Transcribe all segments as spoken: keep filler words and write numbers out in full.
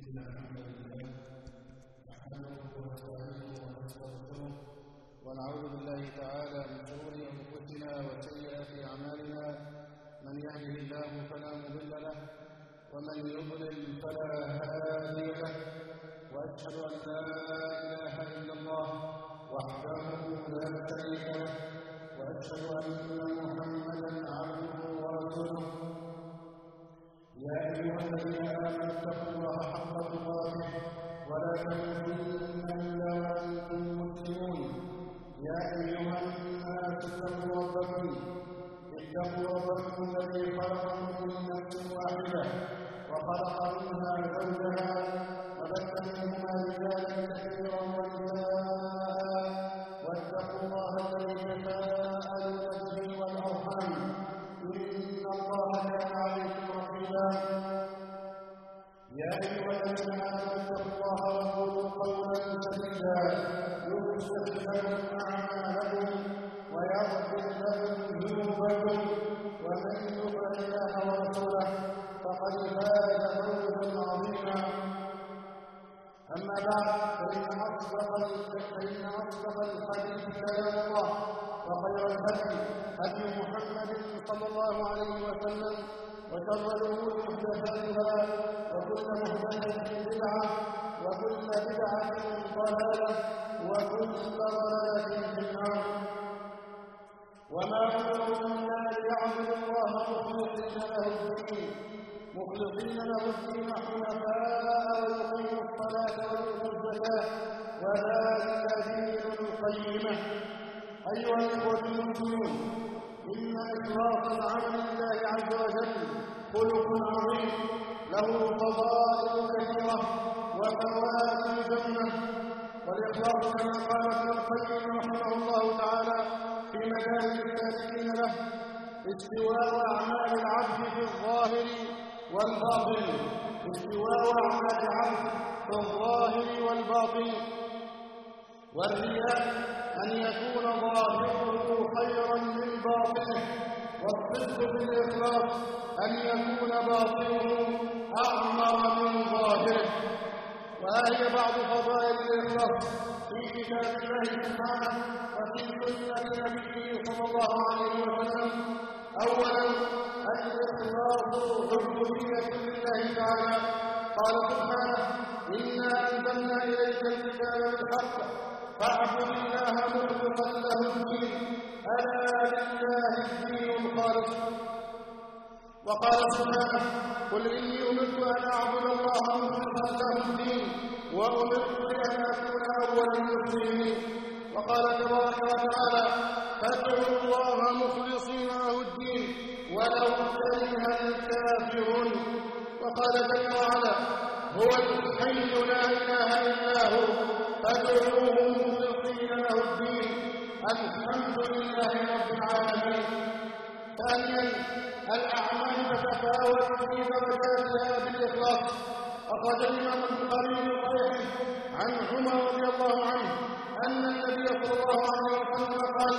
إن الحمد لله نحمده ونستعينه ونستغفره ونعوذ بالله تعالى من شرور أنفسنا وسيئات أعمالنا. من يهده الله فلا مضل له ومن يضلل فلا هادي له، وأشهد أن لا إله إلا الله وحده لا شريك له، وأشهد أن محمدا عبده ورسوله. يا أيها الذين آمنوا اتقوا الله حق تقاته ولا تموتن إلا وأنتم مسلمون. يا أيها الناس اتقوا ربكم اتقوا ربكم الذي خلقكم من نفس واحدة وخلق منها زوجها وبث منهما رجالا كثيرا ونساء، واتقوا الله الذي تساءلون به والأرحام إن الله كان عليكم رقيبا. يا أيها الذين آمنوا اتقوا الله وقولوا قولا سديدا يصلح لكم أعمالكم ويغفر لكم ذنوبكم، ومن يطع الله ورسوله فقد فاز فوزا عظيما. أما بعد، فإن أصدق فإن أصدق الحديث كلام الله، وخير الهدي هدي محمد صلى الله عليه وسلم، وشر الأمور محدثاتها، وكل محدثة بدعة، وكل بدعة ضلالة، وكل ضلالة في النار. وما أمروا إلا ليعبدوا الله مخلصين له الدين مخلصين له الدين حنفاء ويقيموا الصلاة ويؤتوا الزكاة وذلك دين القيمة. أيها الإخوة المسلمون، إن إخلاص العمل لله عز وجل خلق عظيم له فضائل كثيرة وفوائد جمة. والإخلاص كما قال ابن القيم رحمه الله تعالى في مجال السالكين له استواء أعمال العبد في الظاهر والباطن استواء أعمال العبد في الظاهر والباطن. والرياء أن يكون ظاهره خيرا من باطنه، والصدق بالإخلاص أن يكون باطنه أعمر من ظاهره. وهي بعض فضائل الإخلاص في كتاب الله سبحانه وفي سنة نبيه صلى الله عليه وسلم. أولا، الإخلاص عبودية لله تعالى. قال سبحانه: إنا أنزلنا إليك الكتاب بالحق فاعبد الله مخلصا له الدين ألا لله الدين الخالص. وقال سبحانه: قل إني أمرت أن أعبد الله مخلصا له الدين وأمرت لأن أكون أول المسلمين. وقال تبارك وتعالى: فادعوا الله مخلصين له الدين ولو كره الكافرون. وقال جل وعلا: هو الحي لا إله إلا هو فادعوه مخلصين له الدين الحمد لله رب العالمين. ثانيا، الأعمال تتفاوت في درجاتها بالإخلاص. أخرج الإمام البخاري في صحيحه عن عمر رضي الله عنه أن النبي صلى الله عليه وسلم قال: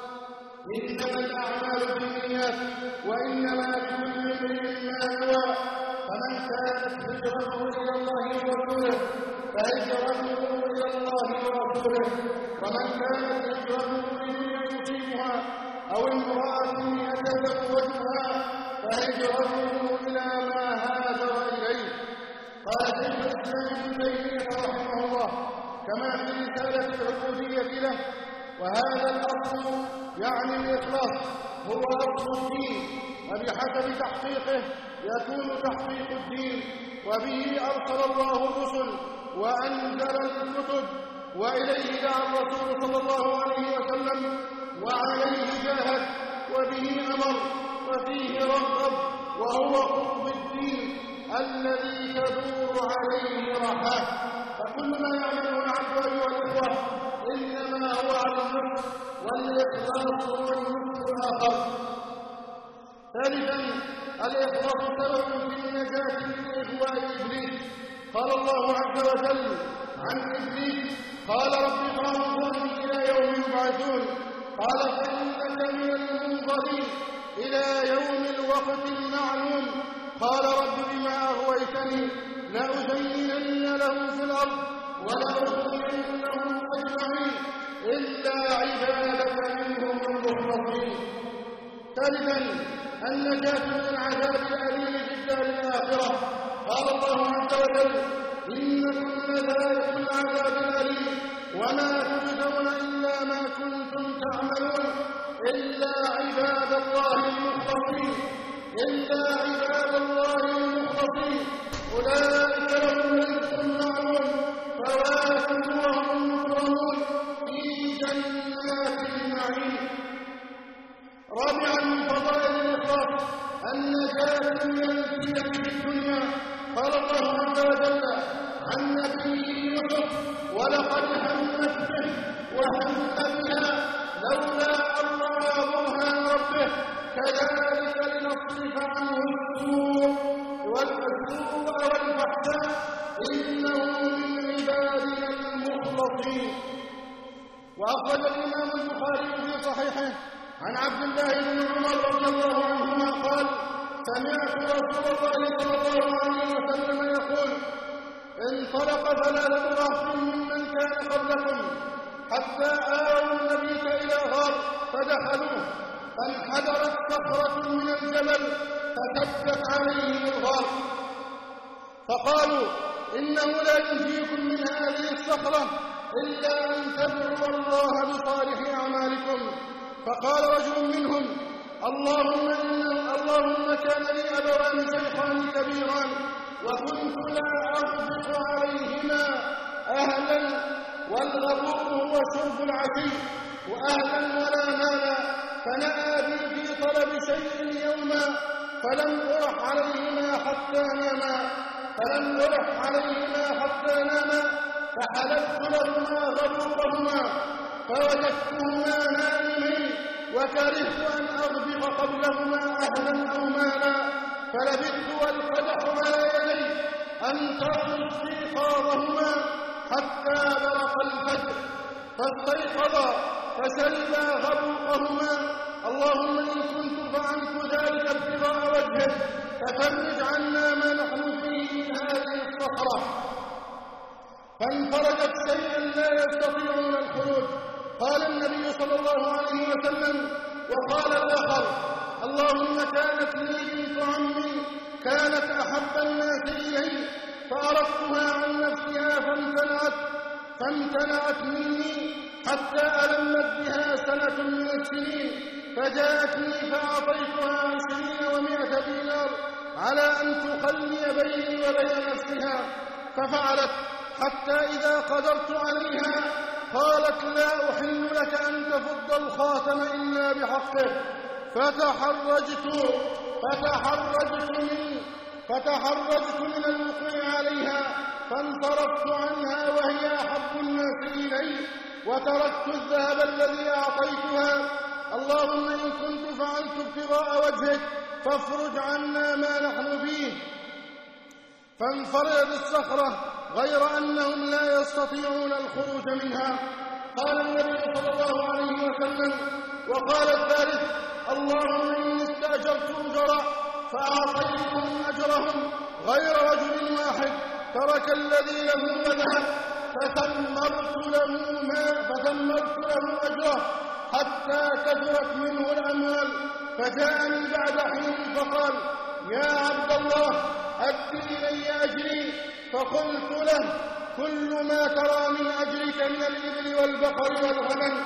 إنما الأعمال بالنيات وإنما لكل امرئ ما نوى، فمن كانت هجرته إلى الله ورسوله فهجرته إلى الله ورسوله، ومن كانت هجرته لدنيا يصيبها أو امرأة يتزوجها فهجرته إلى ما هاجر إليه. قال شيخ الإسلام ابن تيمية رحمه الله كما في رسالة العبودية له: وهذا الأصل يعني الإخلاص هو أصل الدين، وبحسب تحقيقه يكون تحقيق الدين، وبه أرسل الله الرسل وأنزل الكتب، وإليه دعا الرسول صلى الله عليه وسلم، وعليه جاهد، وبه أمر، وفيه رغب، وهو قطب الدين الذي تدور عليه رحاه. فكل ما يعمله العبد أيها الإخوة إنما هو على النصف، والإخلاص هو النصف الآخر. ثالثا، الإخلاص سبب في النجاة من إغواء إبليس. قال الله عز وجل عن إبليس: قال رب فانظرني إلى يوم يبعثون. قال: فإنك من المنظرين إلى يوم الوقت المعلوم. قال: رب بما أغويتني لأزينن له في الأرض ولأغوينهم أجمعين إلا عبادك منهم المخلصين. ثالثا النجاة من العذاب الأليم في الدار الآخرة. قال الله عز وجل: إنكم لذائق العذاب الأليم وما تجزون إلا ما كنتم تعملون إلا عباد الله المخلصين إلا عباد الله المخلصين أولئك لهم رزق معلوم فواكه وهم مكرمون في جنات النعيم. رابعا من فضائل الإخلاص النجاة من الفتن في الدنيا. قال الله عز وجل عن نبيه يوسف: ولقد همت به وهم بها لولا أن رأى برهان ربه كذلك لنصرف عنه السوء والسوء والفحشاء إنه من عبادنا المخلصين. وأخرج الإمام البخاري في صحيحه عن عبد الله بن عمر رضي الله عنهما قال: سمعت رسول الله صلى الله عليه وسلم يقول: انطلق ثلاثة رهط ممن كان قبلكم حتى آووا النبي إلى غار فدخلوه فانحدرت صخرة من الجبل فسدت عليهم الغار فقالوا: إنه لا ينجيكم من هذه الصخرة إلا أن تدعوا الله بصالح أعمالكم. فقال رجل منهم: اللهم إن اللهم كان لي أبوان شيخان كبيران وكنت لا أغبط عليهما أهلا والغبوط هو شرب العشي وأهلا ولا مالا فنأى بي في طلب شيء يوما فلم أرح عليهما حتى ناما فلم أرح عليهما حتى ناما فحلبت لهما غبوطهما فوجدتهما نائمين وكرهت أن أغبط قبلهما أهلا أو مالا فلبثت والقدح على يدي أنتظر استيقاظهما حتى برق الفجر فاستيقظا فشربا غبوقهما. اللهم إن كنت فعلت ذلك ابتغاء وجهك ففرج عنا ما نحن فيه من هذه الصخرة. فانفرجت شيئا لا يستطيعون الخروج. قال النبي صلى الله عليه وسلم وقال الآخر: اللهم كانت لي بنت عمي كانت أحب الناس إلي فأردتها عن نفسها فامتنعت فامتنعت مني حتى ألمت بها سنة من السنين فجاءتني فأعطيتها عشرين ومائة دينار على أن تخلي بيني وبين نفسها ففعلت حتى إذا قدرت عليها قالت: لا أحل لك أن تفض الخاتم إلا بحقه. فتحرجت فتحرجت من فتحرجت من الوقوع عليها فانصرفت عنها وهي أحب الناس إلي وتركت الذهب الذي أعطيتها. اللهم إن كنت فعلت ابتغاء وجهك فافرج عنا ما نحن فيه. فانفرد الصخرة غير أنهم لا يستطيعون الخروج منها. قال النبي صلى الله عليه وسلم وقال الثالث: اللهم إني استأجرت أجرا فأعطيتهم أجرهم غير رجل واحد ترك الذي له وذهب فثمرت له ما فثمرت له أجره حتى كثرت منه الأموال فجاءني بعد حين فقال: يا عبد الله أد إلي أجري. فقلت له: كل ما ترى من أجرك من الإبل والبقر والغنم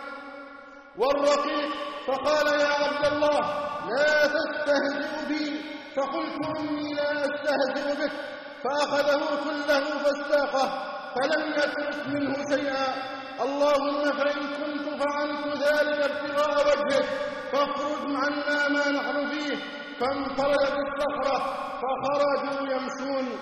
والرقيق. فقال: يا عبد الله لا تستهزئ بي. فقلت: إني لا أستهزئ بك. فأخذه كله فاستاقه فلم يترك منه شيئا. اللهم فإن كنت فعلت ذلك ابتغاء وجهك فاخرج عنا ما نحن فيه. فانفردت الصخرة فخرجوا يمشون.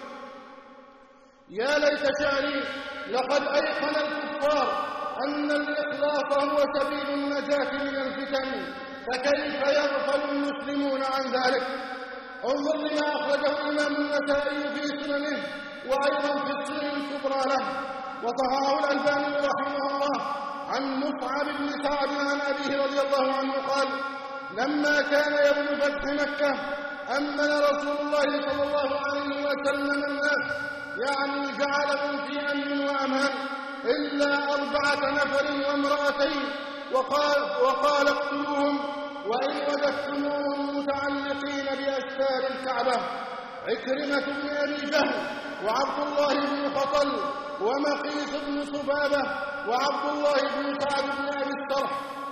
يا ليت شعري لقد أيقن الكفار أن الإخلاص هو سبيل النجاة من الفتن فكيف يغفل المسلمون عن ذلك؟ انظر لما أخرجه الإمام النسائي في سننه وأيضا في السنن الكبرى له وصححه الألباني رحمه الله عن مصعب بن سعد عن أبيه رضي الله عنه قال: لما كان يوم فتح مكة أمن رسول الله صلى الله عليه وسلم الناس يعني جعلهم في أمن وأمان إلا أربعة نفر وامرأتين، وقال, وقال اقتلوهم وإن وجدتموهم متعلقين بأستار الكعبة. عكرمة بن أبي جهل وعبد الله بن خطل ومقيس بن صبابة وعبد الله بن سعد بن أبي السرح.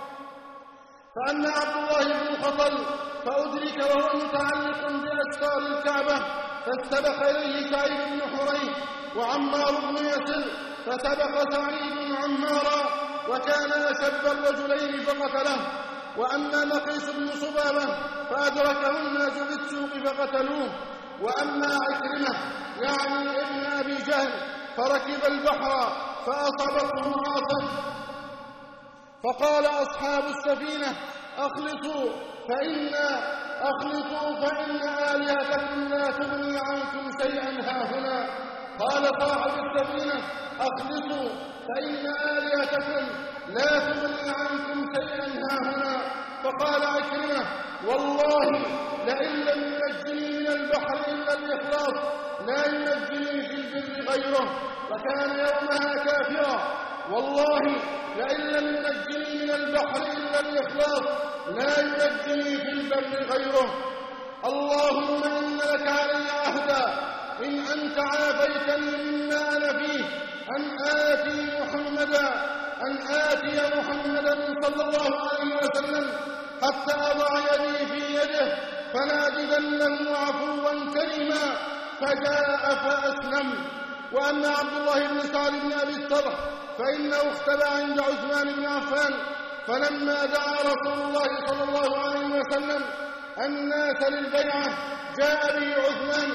فأما عبد الله بن خطل فأدرك وهو متعلق بأستار الكعبة فاستبق إليه سعيد بن حريث وعمار بن ياسر، فسبق سعيد عمارا وكان أشب الرجلين فقتله. وأما مقيس بن صبابة فأدركه الناس في السوق فقتلوه. وأما عكرمة يعني ابن أبي جهل فركب البحر فأصابته عاصف، فقال أصحاب السفينة أخلصوا فإن أخلصوا فإن آلهتكم لا تغني عنكم شيئا هاهنا. قال صاحب السفينة أخلصوا فإن آلهتكم لا تغني عنكم شيئا هاهنا. فقال عكرمة والله لئن لم ينجني من البحر إلا الإخلاص لا ينجني في البر غيره، وكان يومها كافرا. والله لئن لم ينجني من البحر إلا الإخلاص لا ينجني في البر غيره. اللهم إن لك علي عهدا إن أنت عافيتني مما أنا فيه أن آتي محمدا أن آتي محمدا صلى الله عليه وسلم حتى أضع يدي في يده فناجدنه عفوا كريما، فجاء فأسلم. وأما عبد الله بن سعد بن أبي السرح فإنه اختبأ عند عثمان بن عفان، فلما دعا رسول الله صلى الله عليه وسلم الناس للبيعة جاء به عثمان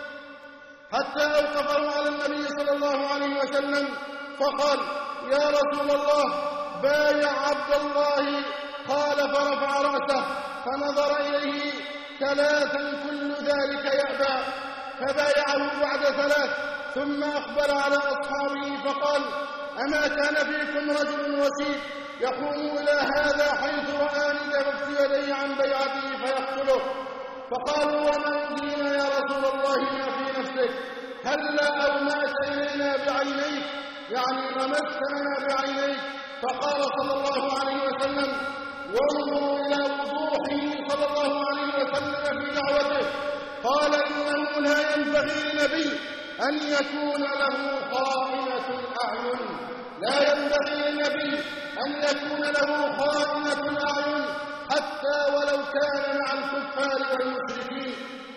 حتى أوقفه على النبي صلى الله عليه وسلم فقال يا رسول الله بايع عبد الله. قال فرفع رأسه فنظر إليه ثلاثا كل ذلك يأبى، فبايعه بعد ثلاث ثم أقبل على أصحابه فقال أما كان فيكم رجل وسيط يقوم إلى هذا حيث رآني كففت يديه عن بيعته فيقتله؟ فقالوا وما يدرينا يا رسول الله ما في نفسك، هلا أومأت إلينا بعينيك يعني غمست لنا بعينيك. فقال صلى الله عليه وسلم وانظروا إلى وضوحه صلى الله عليه وسلم في دعوته، قال إنه لا ينبغي لنبي أن يكون له خائنة الأعين، لا ينبغي لنبي أن يكون له خائنة الأعين حتى ولو كان مع الكفار والمشركين.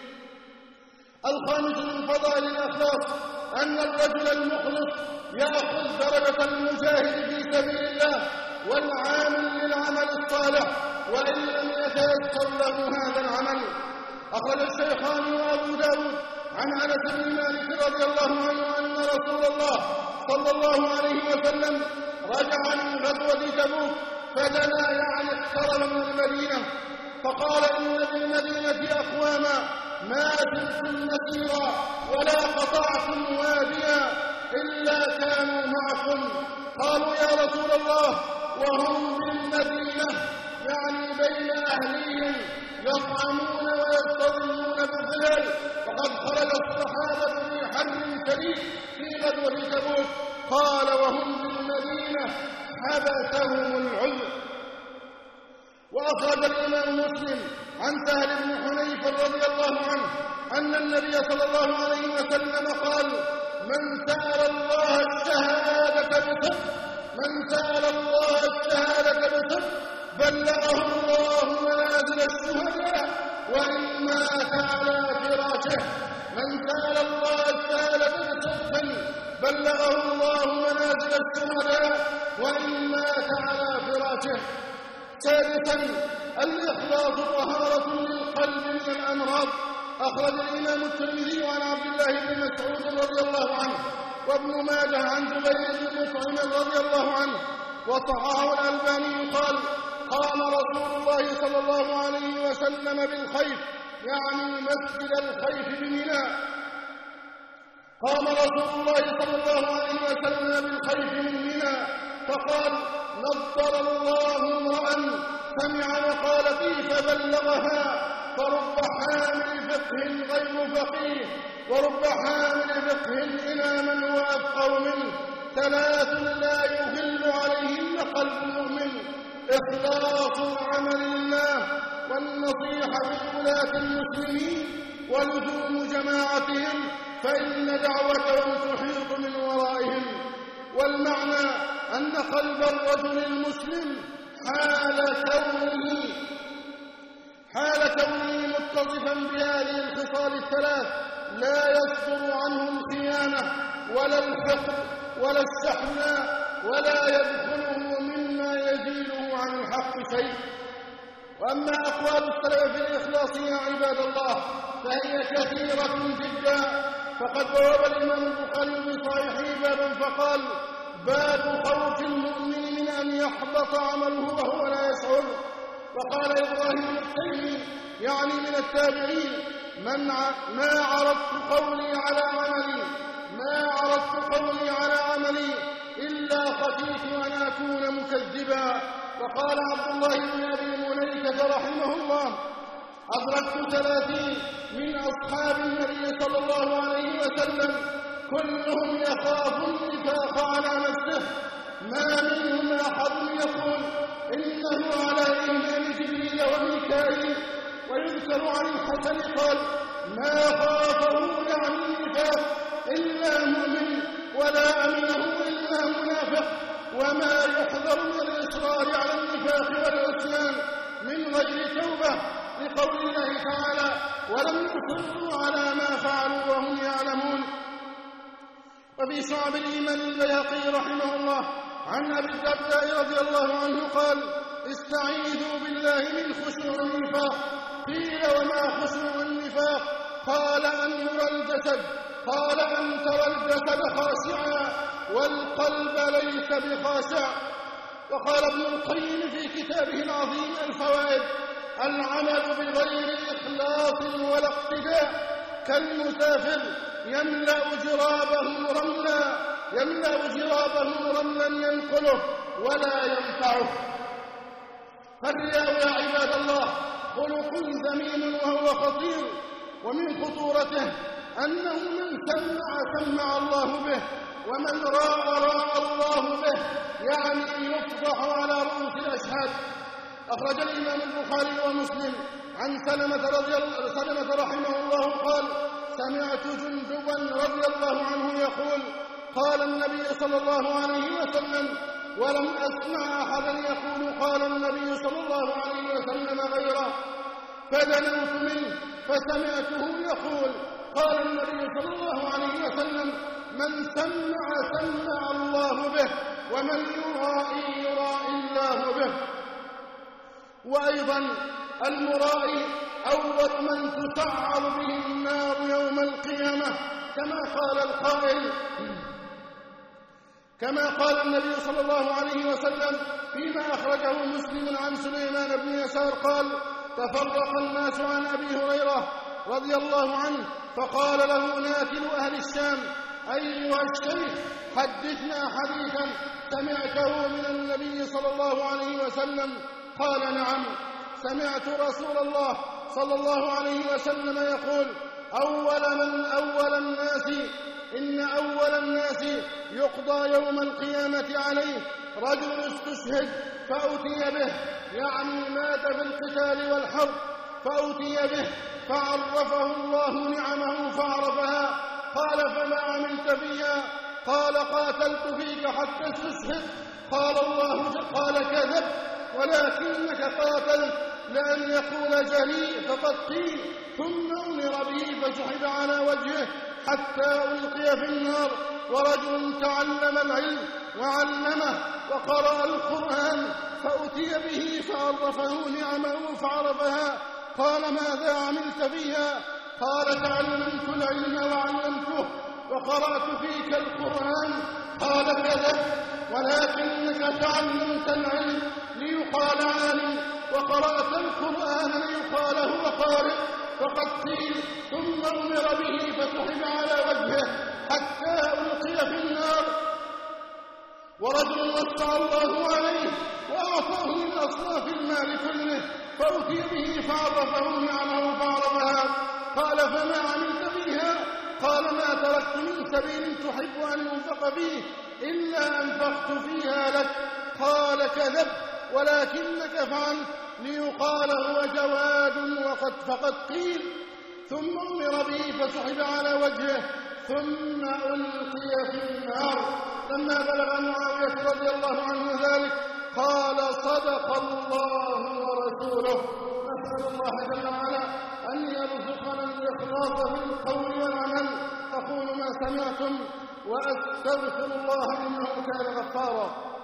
الخامس من فضائل الأخلاق أن الرجل المخلص يأخذ درجة المجاهد في سبيل الله والعامل للعمل الصالح وإن لم يتيسر له هذا العمل. أخرج الشيخان وأبو داود عن أنس بن مالك رضي الله عنه أن رسول الله صلى الله عليه وسلم رجع من غزوة تبوك فدنا يعني اقترب من المدينة فقال إن بالمدينة أقواما ما سرتم مسيرا ولا قطعتم واديا إلا كانوا معكم. قالوا يا رسول الله وهم بالمدينة يعني بين أهليهم يطعمون ويستظلون بالظلال، وقد خرج الصحابة في حر شديد في غزوة تبوك. قال وهم بالمدينة حبسهم العذر. وأخرج الإمام مسلم عن سهل بن حنيف رضي الله عنه أن النبي صلى الله عليه وسلم قال من سأل الله الشهادة بصدق من سأل الله الشهادة بصدق بلغه الله منازل الشهداء وإن مات على فراشه. من سأل الله الشهادة بصدق بلغه الله منازل الشهداء وإن مات على فراشه. سادسا الإخلاص طهارة للقلب من الأمراض. أخرج الإمام الترمذي عن عبد الله بن مسعود رضي الله عنه وابن ماجه عن جبير بن مطعم رضي الله عنه وصححه الألباني قال قام رسول الله صلى الله عليه وسلم بالخيف يعني مسجد الخيف بمنى. قام رسول الله صلى الله عليه وسلم بالخيف من منى فقال نضر الله امرأ سمع مقالتي فبلغها فرب حامل فقه غير فقيه ورب حامل يفهم إلى من هو أفقر منه. ثلاث لا يغل عليهن قلب المؤمن: إخلاص العمل لله، والنصيحة لولاة المسلمين، ولزوم جماعتهم، فإن دعوتهم تحيط من ورائهم. والمعنى أن قلب الرجل المسلم حال كونه حال كونه متصفا بهذه الخصال الثلاث لا يصدر عنه الخيانة ولا الحقد ولا الشحناء، ولا يدخله مما يزيله عن الحق شيء. وأما أقوال السلف في الإخلاص يا عباد الله فهي كثيرة جدا، فقد بواب الإمام البخاري في صحيحه بابا فقال: باب خوف المؤمن من أن يحبط عمله وهو لا يشعر. وقال إبراهيم التيمي يعني من التابعين: من ع... ما عرضت قولي على عملي ما عرضت قولي على عملي إلا خشيت أن أكون مكذبا. وقال عبد الله بن أبي مليكة رحمه الله: أدركت ثلاثين من أصحاب النبي صلى الله عليه وسلم كلهم يخاف النفاق على نفسه، ما منهم أحد يقول إنه على إيمان جبريل وميكائيل. ويذكر عن الحسن قال: ما خافه يعني النفاق إلا مؤمن، ولا أمنه إلا منافق. وما يحذر من الإصرار على النفاق والعصيان من غير توبة، لقول الله تعالى: ولم يصروا على ما فعلوا وهم يعلمون. وفي شعب الإيمان البيهقي رحمه الله عن أبي الدرداء رضي الله عنه قال: استعيذوا بالله من خشوع النفاق. قيل: وما خشوع النفاق؟ قال: أن يرى الجسد قال: أن ترى الجسد خاشعا والقلب ليس بخاشع. وقال ابن القيم في كتابه العظيم الفوائد: العمل بغير إخلاص ولا اقتداء كالمسافر يملأ جرابه رملا يملأ جرابه رملا ينقله ولا ينفعه. فالرياء يا عباد الله خلق ذميم وهو خطير، ومن خطورته أنه من سمع سمع الله به، ومن راى راى الله به، يعني يفضح على رؤوس الأشهاد. أخرج الإمام البخاري ومسلم عن سلمة رضي الله سلمة رحمه الله قال: سمعت جندبا رضي الله عنه يقول: قال النبي صلى الله عليه وسلم، ولم أسمع أحدا يقول قال النبي صلى الله عليه وسلم غيره، فدنوت منه فسمعته يقول: قال النبي صلى الله عليه وسلم: من سمع سمع الله به، ومن يرائي يرائي الله به. وأيضا المرائي أول من تسعر به النار يوم القيامة، كما قال القائل كما قال النبي صلى الله عليه وسلم فيما أخرجه مسلم عن سليمان بن يسار قال: تفرق الناس عن أبي هريرة رضي الله عنه، فقال له ناكل أهل الشام: أيها الشيخ، حدثنا حديثا سمعته من النبي صلى الله عليه وسلم. قال: نعم، سمعت رسول الله صلى الله عليه وسلم يقول: أول من أول الناس إن أول الناس يقضى يوم القيامة عليه رجل استشهد فأتي به، يعني مات في القتال والحرب، فأتي به فعرفه الله نعمه فعرفها. قال: فما عملت فيها؟ قال: قاتلت فيك حتى استشهد. قال الله قال: كذب، ولكنك قاتلت لأن يقول جريء فقد قيل. ثم أمر به فسحب على وجهه حتى ألقي في النار. ورجل تعلم العلم وعلمه وقرأ القرآن فأتي به فعرفه نعمه فعرفها. قال: ماذا عملت فيها؟ قال: تعلمت العلم وعلمته وقرأت فيك القرآن. قال: كذب، ولكنك تعلمت العلم ليقال عالم، وقرأت القرآن ليقال هو قارئ. فقد قيل. ثم أمر به فسحب على وجهه حتى ألقي في النار. ورجل وسع الله عليه وأعطاه من أصناف المال كله فأتي به فعرفه نعمه فعرفها. قال: فما عملت فيها؟ قال: ما تركت أنفقت من سبيل تحب أن ينفق فيه إلا أنفقت فيها لك. قال كذب ولكنك فعلت ليقال هو جواد وقد فقد قيل. ثم أمر به فسحب على وجهه ثم ألقي في النار. لما بلغ معاوية رضي الله عنه ذلك قال صدق الله ورسوله. نسأل الله جل وعلا أن يرزقنا الإخلاص في القول والعمل. أقول ما سمعتم وأستغفر الله إنه كان غفارا.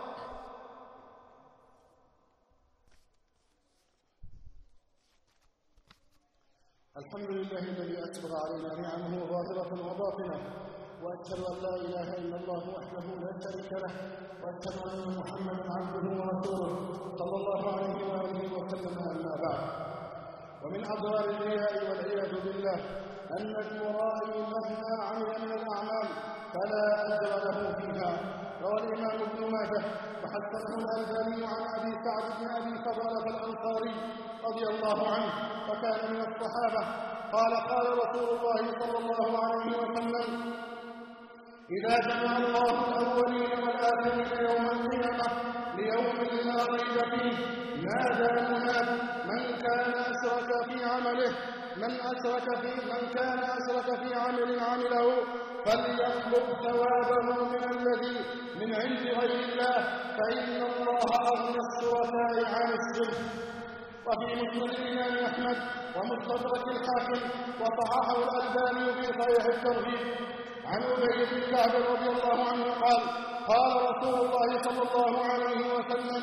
الحمد لله الذي أسبغ علينا نعمه ظاهرة وباطنة، وأشهد أن لا إله إلا الله وحده لا شريك له، وأشهد أن محمدا عبده ورسوله صلى الله عليه وآله وسلم. أما بعد، ومن أضرار الرياء والعياذ بالله أن المرائي مهما عمل من الأعمال فلا أجر له فيها. روى الإمام ابن ماجه وحسنه الألباني عن أبي سعد بن أبي فضالة الأنصاري رضي الله عنه فكان من الصحابة قال قال رسول الله صلى الله عليه وسلم: إذا جمع الله الأولين والآخرين يوم القيامة ليوم لا ريب فيه نادى مناد من كان أشرك في عمله من أشرك في من كان أشرك في عمل عمله فليطلب ثوابه من الذي من عند غير الله فإن الله أغنى الشركاء عن الشرك. وفي مسند الإمام أحمد ومستدرك الحاكم وصححه الألباني في صحيح الترغيب عن أبي بن كعب رضي الله عنه قال: قال رسول الله صلى الله عليه وسلم: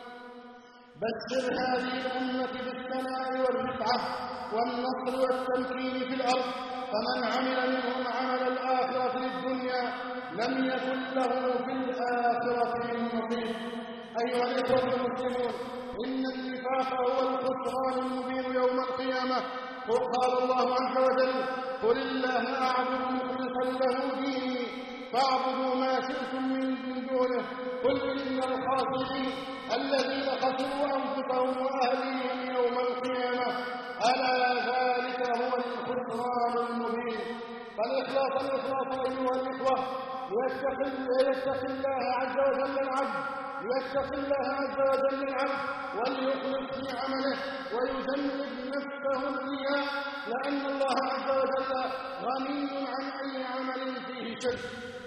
بشر هذه الأمة بالثناء والرفعة والنصر والتمكين في الأرض، فمن عمل منهم عمل الآخرة للدنيا لم يكن له في الآخرة من نصيب. أيها الإخوة المسلمون، إن النفاق هو الخسران المبين يوم القيامة. قال الله عز وجل: قل الله أعبد مخلصا له ديني فاعبدوا ما شئتم من دونه قل إن الخاسرين الذين خسروا أنفسهم وأهليهم يوم القيامة ألا ذلك هو الخسران المبين. فالإخلاص الإخلاص أيها الإخوة ليتقي الله عز وجل العبد ليتقي الله عز وجل العبد وليخلص في عمله ويجنب نفسه الرياء، لأن الله عز وجل غني عن أي عمل فيه شرك.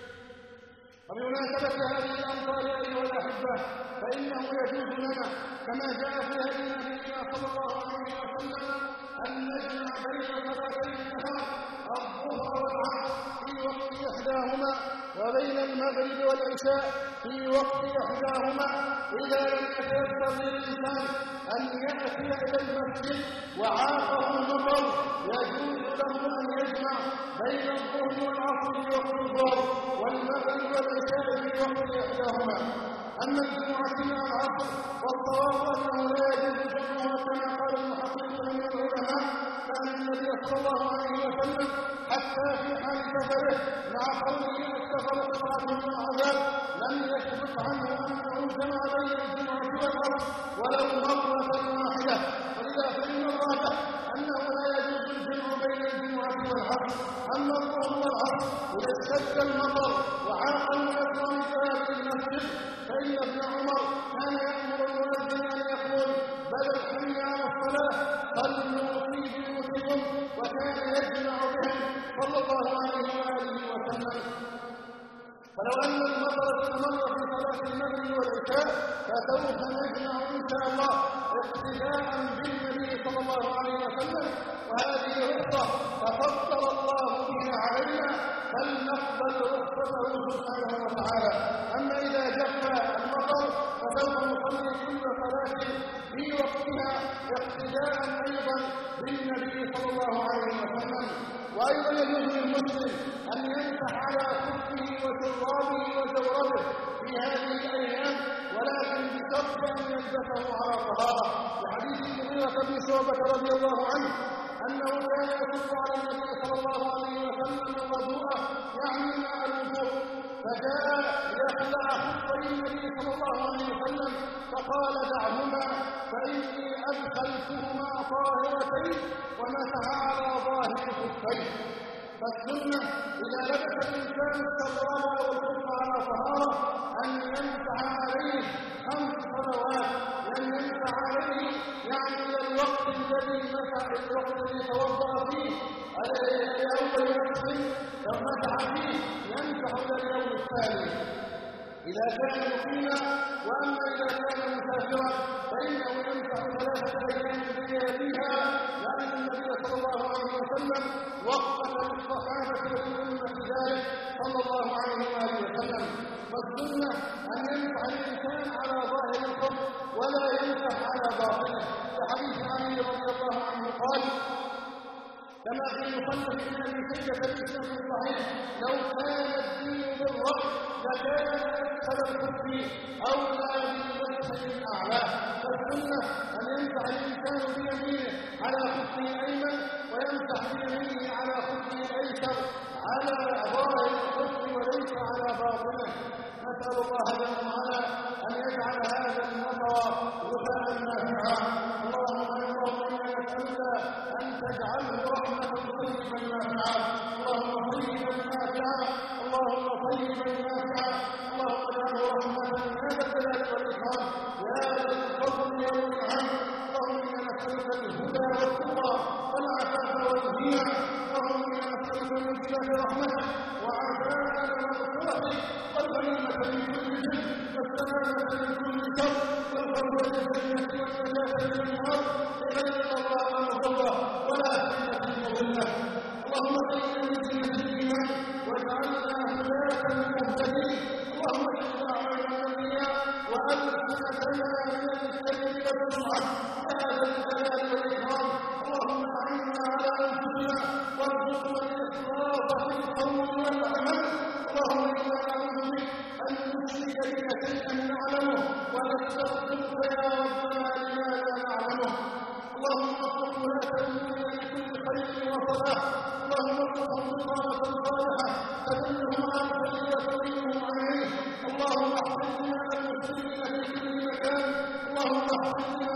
وبمناسبة هذه الأمطار أيها الأحبة فإنه يجوز لنا كما جاء في هدي نبينا صلى الله عليه وسلم أن نجمع بين صلاتي النهار الظهر والعصر في وقت إحداهما وبين المغرب والعشاء في وقت إحداهما إذا لم يتيسر للإنسان أن يأتي إلى المسجد وعاقه المطر يجوز له أن يجمع بين الظهر والعصر في وقت الظهر والمغرب والعشاء في وقت إحداهما. أما الجمعة مع العصر والصواب أنه لا يجوز جمعها كما قال المحققون من العلماء، كان النبي صلى الله عليه وسلم حتى في حال سفره مع قوله السفر قطعة من العذاب لم يثبت عنه أنه جمع بين الجمعة والعصر ولو مرة واحدة، ولذا فإن الراجح أنه لا يجوز الجمع بين الجمعة والعصر. أما الظهر والعصر إذا اشتد المطر وعاق الناس عن الذهاب للمسجد فإن ابن عمر كان يأمر المؤذن أن يقول: بدل حي على الصلاة صلوا في بيوتكم، وكان يجمع بهم صلى الله عليه وآله وسلم. ولو أن المطر استمر في صلاة المغرب والعشاء فسوف نجمع إن شاء الله اقتداء بالنبي صلى الله عليه وسلم، وهذه رخصة تفضل الله بها علينا فلنقبل رخصته سبحانه وتعالى. أما إذا جف المطر فسوف نصلي كل صلاة في وقتها اقتداء أيضا بالنبي صلى الله عليه وسلم. وأيضا يجوز للمسلم أن يمسح على كفه وشرابه وجوربه في هذه الأيام، ولكن بشرط أن يلبسه على طهارة، لحديث المغيرة بن شعبة رضي الله عنه أنه كان يصب على النبي صلى الله عليه وسلم الوضوء يعني ماء الوضوء، فجاء ليخلع خفي النبي صلى الله عليه وسلم فقال: دعهما فإني أدخلتهما طاهرتين، ومسح على ظاهر خفيه. فالسنة إذا لبس الإنسان الشراب أو الخف على طهارة أن يمسح عليه خمس صلوات، لن يمسح عليه يعني إلى الوقت الذي مسح الوقت الذي توضأ فيه لأول مسح لو مسح فيه يمسح إلى اليوم التالي إذا كان مقيما. وأما إذا كان مسافرا فإنه يمسح ثلاثة أيام بلياليها، لأن النبي صلى الله عليه وسلم وقت للصحابة والأمة ذلك صلى الله عليه وآله وسلم. فالسنة أن يمسح الإنسان على ظاهر الخف ولا يمسح على باطنه، لحديث علي رضي الله عنه قال كما في المصنف ابن ابي شيبه الاسلام الصحيح: لو كان الدين بالرأي لكان اسفل الخف اولى بالمسح الاعلى. فالسنه ان يمسح الانسان بيمينه على خفه الايمن ويمسح بيمينه على خفه الايسر على ظاهر الخف وليس على باطنه. نسال الله جل وعلا ان يجعل هذا النظر غثاء نافعا. اللهم انا نسالك ان تجعله رحمه طيبا نافعا، اللهم طيبا نافعا، اللهم طيبا نافعا، اللهم اجعله رحمه يا ذا الجلال والاكرام يا ذا الفضل والانعام. اللهم انا نسالك الهدى والتقى والعفاف والغنى، اللهم انا نسالك منزله رحمتك وعذاب مغفرتك والغنيمه من كل جد والسلامه من كل شر والفوز بالجنه والنجاه من النار بغير الله ومضره ولا فتنه مضله. اللهم اجعلنا من زينه الايمان واجعلنا هداة مهتدين. اللهم اجعلنا اعمالنا الانبياء والسنتنا من الكذب والسمعه يا ذا الجلال والاكرام. اللهم اعنا على انفسنا وارزقنا الاسراف في القول والعمل. اللهم انا نعوذ بك ان نشرك بك شيئا نعلمه ونستغفرك يا ربنا لما لا نعلمه. اللهم اصلح ولاة امورنا لكل خير وصلاح. اللهم ارزقهم بطانة صالحة تدلهم على الخير وتعينهم عليه. اللهم احفظ دماء المسلمين في كل مكان. اللهم احفظ